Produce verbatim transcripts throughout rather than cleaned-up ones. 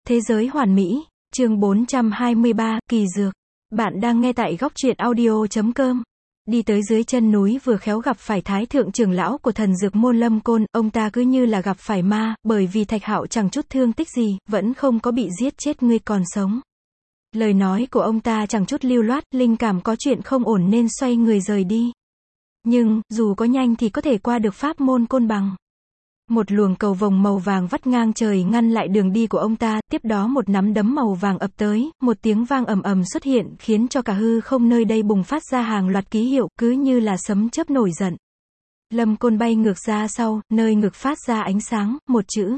Thế giới hoàn mỹ, chương bốn trăm hai mươi ba, kỳ dược. Bạn đang nghe tại góc truyện audio chấm com. Đi tới dưới chân núi vừa khéo gặp phải thái thượng trưởng lão của thần dược môn Lâm Côn, ông ta cứ như là gặp phải ma, bởi vì Thạch Hạo chẳng chút thương tích gì, vẫn không có bị giết chết ngươi còn sống. Lời nói của ông ta chẳng chút lưu loát, linh cảm có chuyện không ổn nên xoay người rời đi. Nhưng, dù có nhanh thì có thể qua được pháp môn côn bằng. Một luồng cầu vồng màu vàng vắt ngang trời ngăn lại đường đi của ông ta, tiếp đó một nắm đấm màu vàng ập tới, một tiếng vang ầm ầm xuất hiện, khiến cho cả hư không nơi đây bùng phát ra hàng loạt ký hiệu, cứ như là sấm chớp nổi giận. Lâm Côn bay ngược ra sau, nơi ngực phát ra ánh sáng, một chữ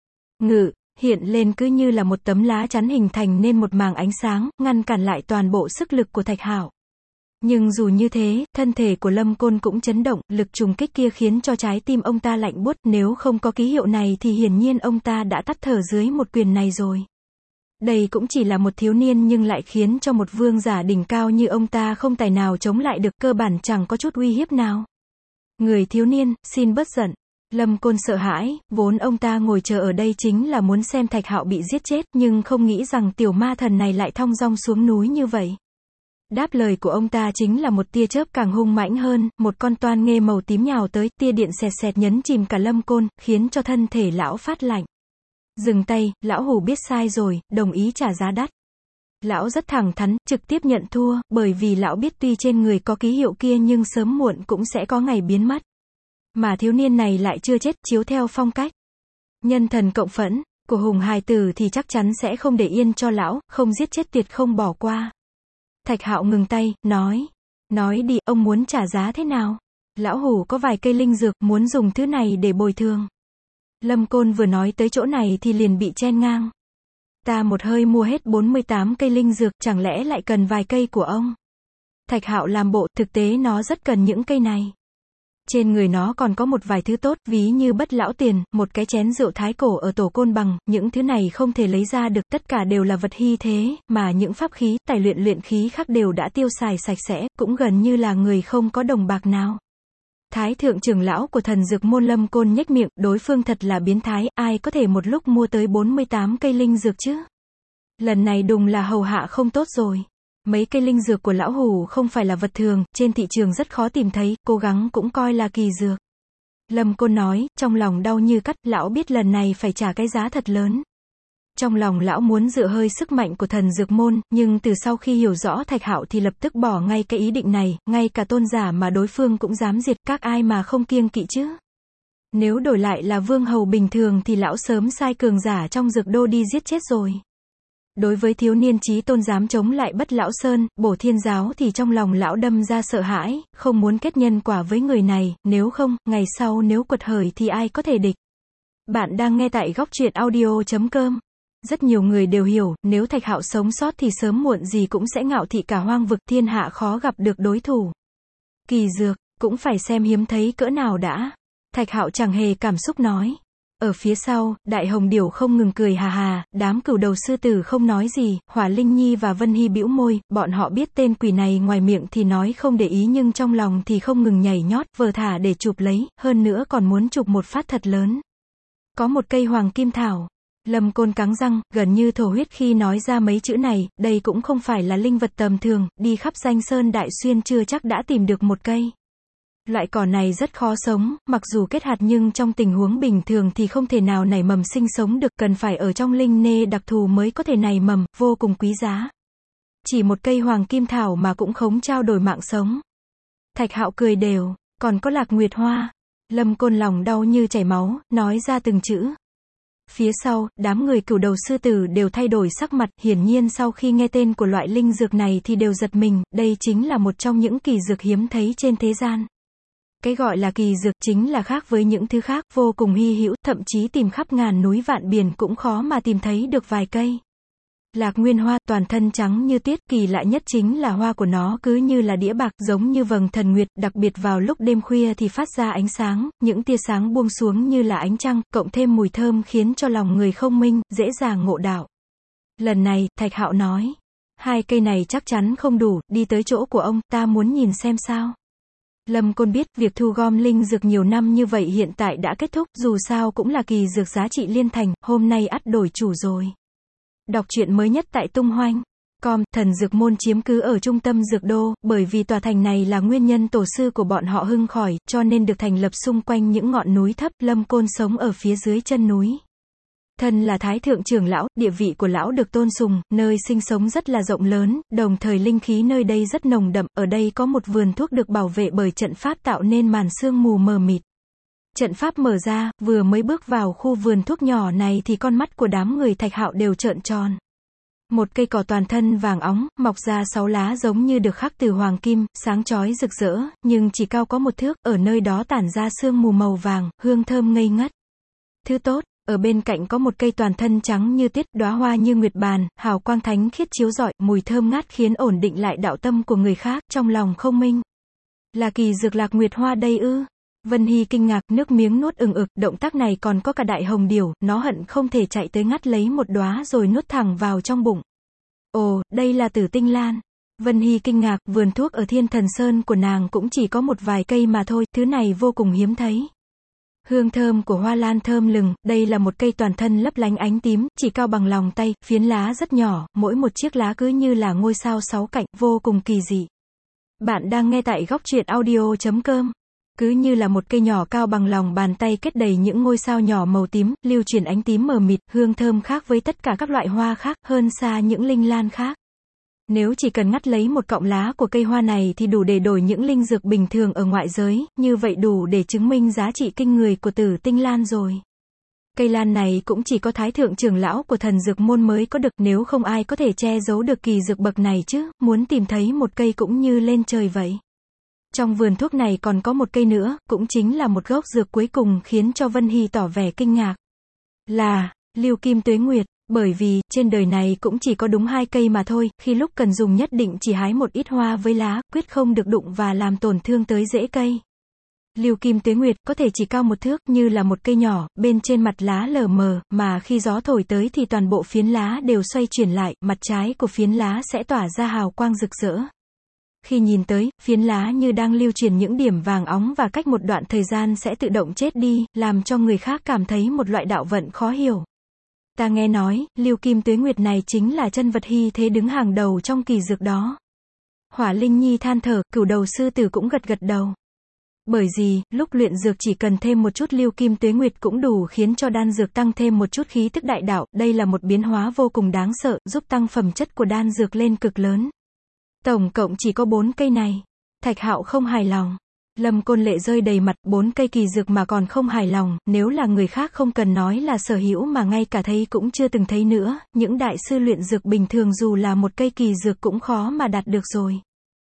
Ngự hiện lên cứ như là một tấm lá chắn hình thành nên một màng ánh sáng, ngăn cản lại toàn bộ sức lực của Thạch Hạo. Nhưng dù như thế, thân thể của Lâm Côn cũng chấn động, lực trùng kích kia khiến cho trái tim ông ta lạnh buốt, nếu không có ký hiệu này thì hiển nhiên ông ta đã tắt thở dưới một quyền này rồi. Đây cũng chỉ là một thiếu niên nhưng lại khiến cho một vương giả đỉnh cao như ông ta không tài nào chống lại được, cơ bản chẳng có chút uy hiếp nào. Người thiếu niên, xin bớt giận. Lâm Côn sợ hãi, vốn ông ta ngồi chờ ở đây chính là muốn xem Thạch Hạo bị giết chết, nhưng không nghĩ rằng tiểu ma thần này lại thong dong xuống núi như vậy. Đáp lời của ông ta chính là một tia chớp càng hung mãnh hơn, một con toan nghê màu tím nhào tới, tia điện xẹt xẹt nhấn chìm cả Lâm Côn, khiến cho thân thể lão phát lạnh. Dừng tay, lão hủ biết sai rồi, đồng ý trả giá đắt. Lão rất thẳng thắn, trực tiếp nhận thua, bởi vì lão biết tuy trên người có ký hiệu kia nhưng sớm muộn cũng sẽ có ngày biến mất. Mà thiếu niên này lại chưa chết, chiếu theo phong cách nhân thần cộng phẫn của hùng hài tử thì chắc chắn sẽ không để yên cho lão, không giết chết tuyệt không bỏ qua. Thạch Hạo ngừng tay, nói. Nói đi, ông muốn trả giá thế nào? Lão hủ có vài cây linh dược, muốn dùng thứ này để bồi thường. Lâm Côn vừa nói tới chỗ này thì liền bị chen ngang. Ta một hơi mua hết bốn mươi tám cây linh dược, chẳng lẽ lại cần vài cây của ông? Thạch Hạo làm bộ, thực tế nó rất cần những cây này. Trên người nó còn có một vài thứ tốt, ví như bất lão tiền, một cái chén rượu thái cổ ở tổ côn bằng, những thứ này không thể lấy ra được, tất cả đều là vật hy thế, mà những pháp khí, tài luyện luyện khí khác đều đã tiêu xài sạch sẽ, cũng gần như là người không có đồng bạc nào. Thái thượng trưởng lão của thần dược môn Lâm Côn nhếch miệng, đối phương thật là biến thái, ai có thể một lúc mua tới bốn mươi tám cây linh dược chứ? Lần này đùng là hầu hạ không tốt rồi. Mấy cây linh dược của lão hủ không phải là vật thường, trên thị trường rất khó tìm thấy, cố gắng cũng coi là kỳ dược. Lâm Côn nói, trong lòng đau như cắt, lão biết lần này phải trả cái giá thật lớn. Trong lòng lão muốn dựa hơi sức mạnh của thần dược môn, nhưng từ sau khi hiểu rõ Thạch Hạo thì lập tức bỏ ngay cái ý định này, ngay cả tôn giả mà đối phương cũng dám diệt, các ai mà không kiêng kỵ chứ. Nếu đổi lại là vương hầu bình thường thì lão sớm sai cường giả trong dược đô đi giết chết rồi. Đối với thiếu niên chí tôn dám chống lại bất lão sơn, bổ thiên giáo thì trong lòng lão đâm ra sợ hãi, không muốn kết nhân quả với người này, nếu không, ngày sau nếu quật khởi thì ai có thể địch. Bạn đang nghe tại góc truyện audio chấm com. Rất nhiều người đều hiểu, nếu Thạch Hạo sống sót thì sớm muộn gì cũng sẽ ngạo thị cả hoang vực, thiên hạ khó gặp được đối thủ. Kỳ dược, cũng phải xem hiếm thấy cỡ nào đã. Thạch Hạo chẳng hề cảm xúc nói. Ở phía sau, Đại Hồng Điểu không ngừng cười hà hà, đám cửu đầu sư tử không nói gì, Hỏa Linh Nhi và Vân Hy bĩu môi, bọn họ biết tên quỷ này ngoài miệng thì nói không để ý nhưng trong lòng thì không ngừng nhảy nhót, vờ thả để chụp lấy, hơn nữa còn muốn chụp một phát thật lớn. Có một cây hoàng kim thảo. Lâm Côn cắn răng, gần như thổ huyết khi nói ra mấy chữ này, đây cũng không phải là linh vật tầm thường, đi khắp danh sơn đại xuyên chưa chắc đã tìm được một cây. Loại cỏ này rất khó sống, mặc dù kết hạt nhưng trong tình huống bình thường thì không thể nào nảy mầm sinh sống được, cần phải ở trong linh nê đặc thù mới có thể nảy mầm, vô cùng quý giá. Chỉ một cây hoàng kim thảo mà cũng khống trao đổi mạng sống. Thạch Hạo cười đều, còn có lạc nguyệt hoa. Lâm Côn lòng đau như chảy máu, nói ra từng chữ. Phía sau, đám người cửu đầu sư tử đều thay đổi sắc mặt, hiển nhiên sau khi nghe tên của loại linh dược này thì đều giật mình, đây chính là một trong những kỳ dược hiếm thấy trên thế gian. Cái gọi là kỳ dược chính là khác với những thứ khác, vô cùng hy hữu, thậm chí tìm khắp ngàn núi vạn biển cũng khó mà tìm thấy được vài cây. Lạc nguyên hoa, toàn thân trắng như tuyết, kỳ lạ nhất chính là hoa của nó cứ như là đĩa bạc, giống như vầng thần nguyệt, đặc biệt vào lúc đêm khuya thì phát ra ánh sáng, những tia sáng buông xuống như là ánh trăng, cộng thêm mùi thơm khiến cho lòng người không minh, dễ dàng ngộ đạo. Lần này, Thạch Hạo nói, hai cây này chắc chắn không đủ, đi tới chỗ của ông, ta muốn nhìn xem sao. Lâm Côn biết, việc thu gom linh dược nhiều năm như vậy hiện tại đã kết thúc, dù sao cũng là kỳ dược giá trị liên thành, hôm nay ắt đổi chủ rồi. Đọc truyện mới nhất tại tung hoanh chấm com. Thần Dược Môn chiếm cứ ở trung tâm Dược Đô, bởi vì tòa thành này là nguyên nhân tổ sư của bọn họ hưng khỏi, cho nên được thành lập xung quanh những ngọn núi thấp. Lâm Côn sống ở phía dưới chân núi. Thân là thái thượng trưởng lão, địa vị của lão được tôn sùng, nơi sinh sống rất là rộng lớn, đồng thời linh khí nơi đây rất nồng đậm, ở đây có một vườn thuốc được bảo vệ bởi trận pháp tạo nên màn sương mù mờ mịt. Trận pháp mở ra, vừa mới bước vào khu vườn thuốc nhỏ này thì con mắt của đám người Thạch Hạo đều trợn tròn. Một cây cỏ toàn thân vàng óng, mọc ra sáu lá giống như được khắc từ hoàng kim, sáng chói rực rỡ, nhưng chỉ cao có một thước, ở nơi đó tản ra sương mù màu vàng, hương thơm ngây ngất. Thứ tốt, ở bên cạnh có một cây toàn thân trắng như tuyết, đóa hoa như nguyệt bàn, hào quang thánh khiết chiếu rọi, mùi thơm ngát khiến ổn định lại đạo tâm của người khác, trong lòng không minh. Là kỳ dược lạc nguyệt hoa đây ư? Vân Hy kinh ngạc, nước miếng nuốt ừng ực, động tác này còn có cả đại hồng điểu, nó hận không thể chạy tới ngắt lấy một đóa rồi nuốt thẳng vào trong bụng. Ồ, đây là Tử Tinh Lan. Vân Hy kinh ngạc, vườn thuốc ở Thiên Thần Sơn của nàng cũng chỉ có một vài cây mà thôi, thứ này vô cùng hiếm thấy. Hương thơm của hoa lan thơm lừng, đây là một cây toàn thân lấp lánh ánh tím, chỉ cao bằng lòng tay, phiến lá rất nhỏ, mỗi một chiếc lá cứ như là ngôi sao sáu cạnh, vô cùng kỳ dị. Bạn đang nghe tại góc truyện audio chấm com. Cứ như là một cây nhỏ cao bằng lòng bàn tay kết đầy những ngôi sao nhỏ màu tím, lưu truyền ánh tím mờ mịt, hương thơm khác với tất cả các loại hoa khác, hơn xa những linh lan khác. Nếu chỉ cần ngắt lấy một cọng lá của cây hoa này thì đủ để đổi những linh dược bình thường ở ngoại giới, như vậy đủ để chứng minh giá trị kinh người của Tử Tinh Lan rồi. Cây lan này cũng chỉ có thái thượng trưởng lão của Thần Dược Môn mới có được, nếu không ai có thể che giấu được kỳ dược bậc này chứ, muốn tìm thấy một cây cũng như lên trời vậy. Trong vườn thuốc này còn có một cây nữa, cũng chính là một gốc dược cuối cùng khiến cho Vân Hy tỏ vẻ kinh ngạc. Là, Lưu Kim Tuế Nguyệt, bởi vì, trên đời này cũng chỉ có đúng hai cây mà thôi, khi lúc cần dùng nhất định chỉ hái một ít hoa với lá, quyết không được đụng và làm tổn thương tới rễ cây. Lưu Kim Tuế Nguyệt có thể chỉ cao một thước, như là một cây nhỏ, bên trên mặt lá lờ mờ, mà khi gió thổi tới thì toàn bộ phiến lá đều xoay chuyển lại, mặt trái của phiến lá sẽ tỏa ra hào quang rực rỡ. Khi nhìn tới, phiến lá như đang lưu truyền những điểm vàng óng và cách một đoạn thời gian sẽ tự động chết đi, làm cho người khác cảm thấy một loại đạo vận khó hiểu. Ta nghe nói, Lưu Kim Tuế Nguyệt này chính là chân vật hy thế đứng hàng đầu trong kỳ dược đó. Hỏa Linh Nhi than thở, Cửu Đầu Sư Tử cũng gật gật đầu. Bởi vì, lúc luyện dược chỉ cần thêm một chút Lưu Kim Tuế Nguyệt cũng đủ khiến cho đan dược tăng thêm một chút khí tức đại đạo, đây là một biến hóa vô cùng đáng sợ, giúp tăng phẩm chất của đan dược lên cực lớn. Tổng cộng chỉ có bốn cây này. Thạch Hạo không hài lòng. Lâm Côn lệ rơi đầy mặt, bốn cây kỳ dược mà còn không hài lòng, nếu là người khác không cần nói là sở hữu mà ngay cả thấy cũng chưa từng thấy nữa, những đại sư luyện dược bình thường dù là một cây kỳ dược cũng khó mà đạt được rồi.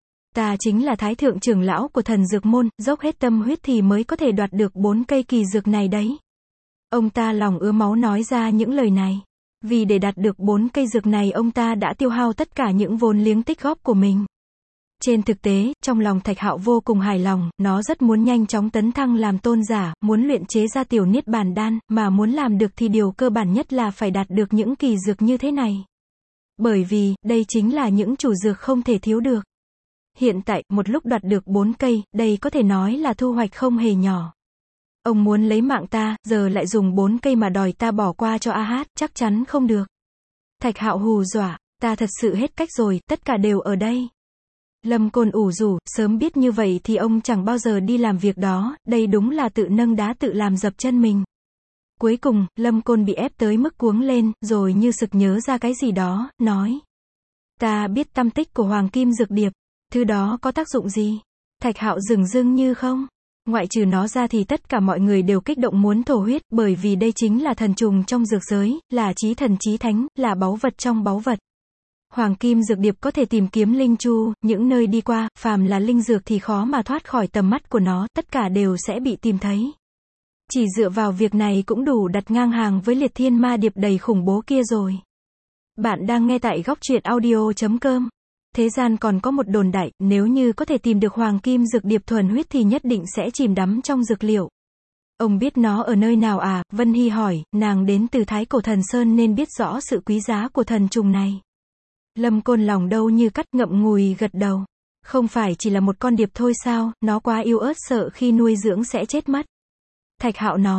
Ta chính là thái thượng trưởng lão của Thần Dược Môn, dốc hết tâm huyết thì mới có thể đoạt được bốn cây kỳ dược này đấy. Ông ta lòng ứa máu nói ra những lời này. Vì để đạt được bốn cây dược này ông ta đã tiêu hao tất cả những vốn liếng tích góp của mình. Trên thực tế, trong lòng Thạch Hạo vô cùng hài lòng, nó rất muốn nhanh chóng tấn thăng làm tôn giả, muốn luyện chế ra tiểu niết bàn đan, mà muốn làm được thì điều cơ bản nhất là phải đạt được những kỳ dược như thế này. Bởi vì, đây chính là những chủ dược không thể thiếu được. Hiện tại, một lúc đoạt được bốn cây, đây có thể nói là thu hoạch không hề nhỏ. Ông muốn lấy mạng ta, giờ lại dùng bốn cây mà đòi ta bỏ qua cho A Hát, chắc chắn không được. Thạch Hạo hù dọa, ta thật sự hết cách rồi, tất cả đều ở đây. Lâm Côn ủ rủ, sớm biết như vậy thì ông chẳng bao giờ đi làm việc đó, đây đúng là tự nâng đá tự làm dập chân mình. Cuối cùng, Lâm Côn bị ép tới mức cuống lên, rồi như sực nhớ ra cái gì đó, nói. Ta biết tâm tích của Hoàng Kim Dược Điệp, thứ đó có tác dụng gì? Thạch Hạo dửng dưng như không. Ngoại trừ nó ra thì tất cả mọi người đều kích động muốn thổ huyết, bởi vì đây chính là thần trùng trong dược giới, là chí thần chí thánh, là báu vật trong báu vật. Hoàng Kim Dược Điệp có thể tìm kiếm linh chu, những nơi đi qua, phàm là linh dược thì khó mà thoát khỏi tầm mắt của nó, tất cả đều sẽ bị tìm thấy. Chỉ dựa vào việc này cũng đủ đặt ngang hàng với liệt thiên ma điệp đầy khủng bố kia rồi. Bạn đang nghe tại góc truyện audio chấm com. Thế gian còn có một đồn đại, nếu như có thể tìm được Hoàng Kim Dược Điệp thuần huyết thì nhất định sẽ chìm đắm trong dược liệu. Ông biết nó ở nơi nào à? Vân Hy hỏi, nàng đến từ Thái Cổ Thần Sơn nên biết rõ sự quý giá của thần trùng này. Lâm Côn lòng đâu như cắt, ngậm ngùi gật đầu. Không phải chỉ là một con điệp thôi sao, nó quá yếu ớt sợ khi nuôi dưỡng sẽ chết mất. Thạch Hạo nói,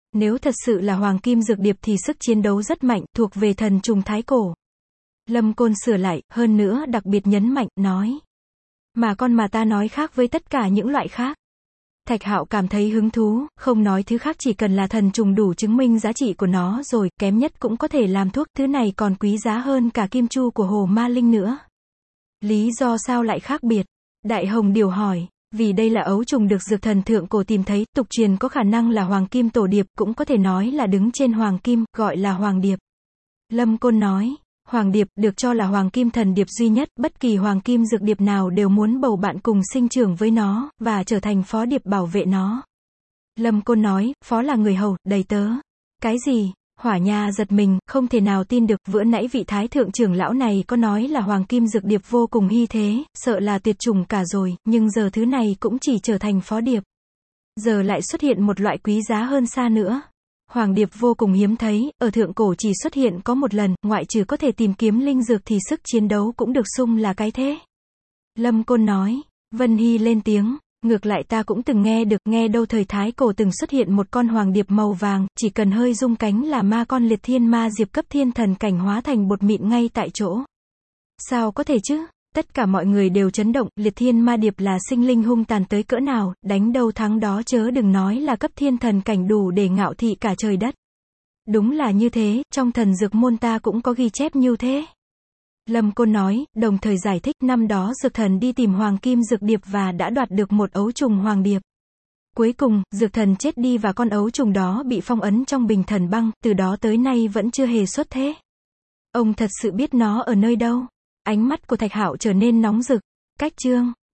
Nếu thật sự là hoàng kim dược điệp thì sức chiến đấu rất mạnh, thuộc về thần trùng thái cổ. Lâm Côn sửa lại, hơn nữa đặc biệt nhấn mạnh, nói. Mà con mà ta nói khác với tất cả những loại khác. Thạch Hạo cảm thấy hứng thú, không nói thứ khác, chỉ cần là thần trùng đủ chứng minh giá trị của nó rồi, kém nhất cũng có thể làm thuốc, thứ này còn quý giá hơn cả kim chu của Hồ Ma Linh nữa. Lý do sao lại khác biệt? Đại Hồng Điều hỏi. Vì đây là ấu trùng được dược thần thượng cổ tìm thấy, tục truyền có khả năng là hoàng kim tổ điệp, cũng có thể nói là đứng trên hoàng kim, gọi là hoàng điệp. Lâm Côn nói. Hoàng điệp, được cho là hoàng kim thần điệp duy nhất, bất kỳ hoàng kim dược điệp nào đều muốn bầu bạn cùng sinh trưởng với nó, và trở thành phó điệp bảo vệ nó. Lâm Côn nói, phó là người hầu, đầy tớ. Cái gì? Hỏa Nha giật mình, không thể nào tin được, vừa nãy vị thái thượng trưởng lão này có nói là hoàng kim dược điệp vô cùng hy thế, sợ là tuyệt chủng cả rồi, nhưng giờ thứ này cũng chỉ trở thành phó điệp. Giờ lại xuất hiện một loại quý giá hơn xa nữa. Hoàng điệp vô cùng hiếm thấy, ở thượng cổ chỉ xuất hiện có một lần, ngoại trừ có thể tìm kiếm linh dược thì sức chiến đấu cũng được xưng là cái thế. Lâm Côn nói. Vân Hy lên tiếng. Ngược lại ta cũng từng nghe được, nghe đâu thời thái cổ từng xuất hiện một con hoàng điệp màu vàng, chỉ cần hơi rung cánh là ma con liệt thiên ma diệp cấp thiên thần cảnh hóa thành bột mịn ngay tại chỗ. Sao có thể chứ? Tất cả mọi người đều chấn động, liệt thiên ma điệp là sinh linh hung tàn tới cỡ nào, đánh đâu thắng đó, chớ đừng nói là cấp thiên thần cảnh đủ để ngạo thị cả trời đất. Đúng là như thế, trong thần dược môn ta cũng có ghi chép như thế. Lâm Côn nói, đồng thời giải thích, năm đó dược thần đi tìm hoàng kim dược điệp và đã đoạt được một ấu trùng hoàng điệp. Cuối cùng, dược thần chết đi và con ấu trùng đó bị phong ấn trong bình thần băng, từ đó tới nay vẫn chưa hề xuất thế. Ông thật sự biết nó ở nơi đâu? Ánh mắt của Thạch Hạo trở nên nóng rực. Cách chương